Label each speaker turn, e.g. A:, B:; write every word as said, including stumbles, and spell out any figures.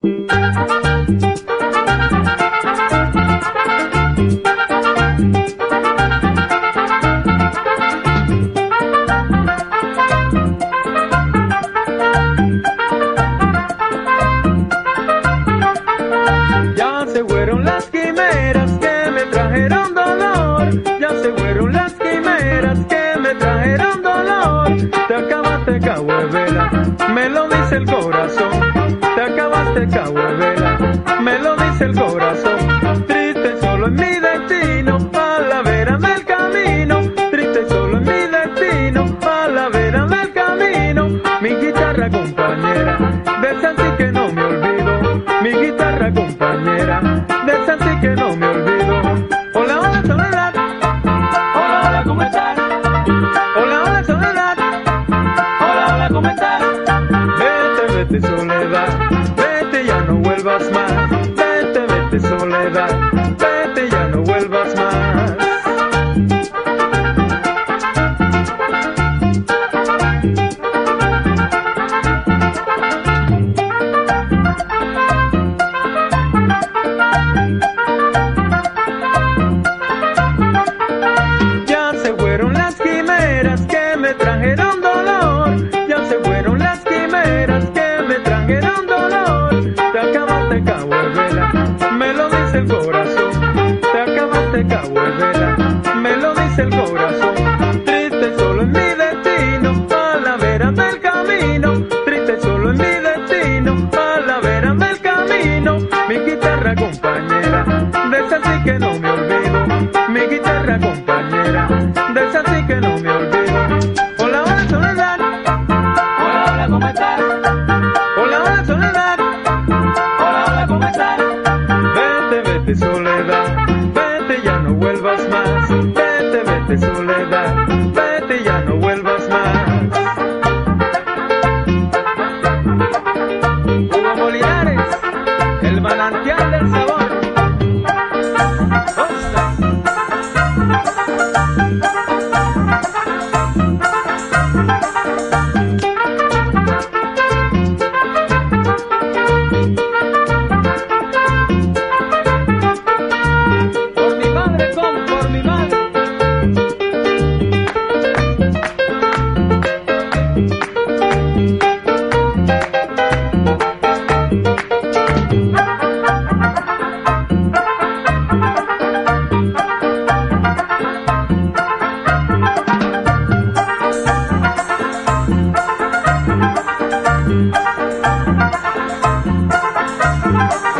A: Ya se fueron las quimeras que me trajeron dolor. Ya se fueron las quimeras que me trajeron dolor. Te acabaste, cahuevela, me lo dice el corazón. Te acabaste, cahuevela, me lo dice el corazón. Triste solo en mi destino, a la vera del camino. Triste solo en mi destino, a la vera del camino. Mi guitarra compañera, de esa sí que no me olvido. Mi guitarra compañera, de esa sí que no me olvido. Hola, hola, soledad.
B: Hola, hola, ¿cómo estás?
A: Hola, hola, soledad.
B: Hola, hola, ¿cómo estás?
A: Vete, vete, soledad. Vete, ya no vuelvas más. Vete, vete, soledad. Vete, ya no vuelvas más. Ya se fueron las quimeras que me trajeron dolor. Ya se fueron las quimeras que me trajeron dolor. Te acabaste, cahuevela, me lo dice el corazón. Te acabaste, cahuevela, me lo dice el corazón. Triste solo en mi destino, a la vera del camino. Triste solo en mi destino, a la vera del camino. Mi guitarra compañera, de esa sí que no me olvido. Mi guitarra compañera, de esa sí que no me olvido. Hola, hola, soledad.
B: Hola, hola, ¿cómo estás?
A: Hola, hola, soledad.
B: Hola, hola, ¿cómo estás?
A: Vete, vete, soledad. Vete, ya no vuelvas más. Vete, vete, soledad. Vete, ya no vuelvas más. Hugo Molinares, el manantial del sabor. Por mi madre, con por mi madre.
B: Hola,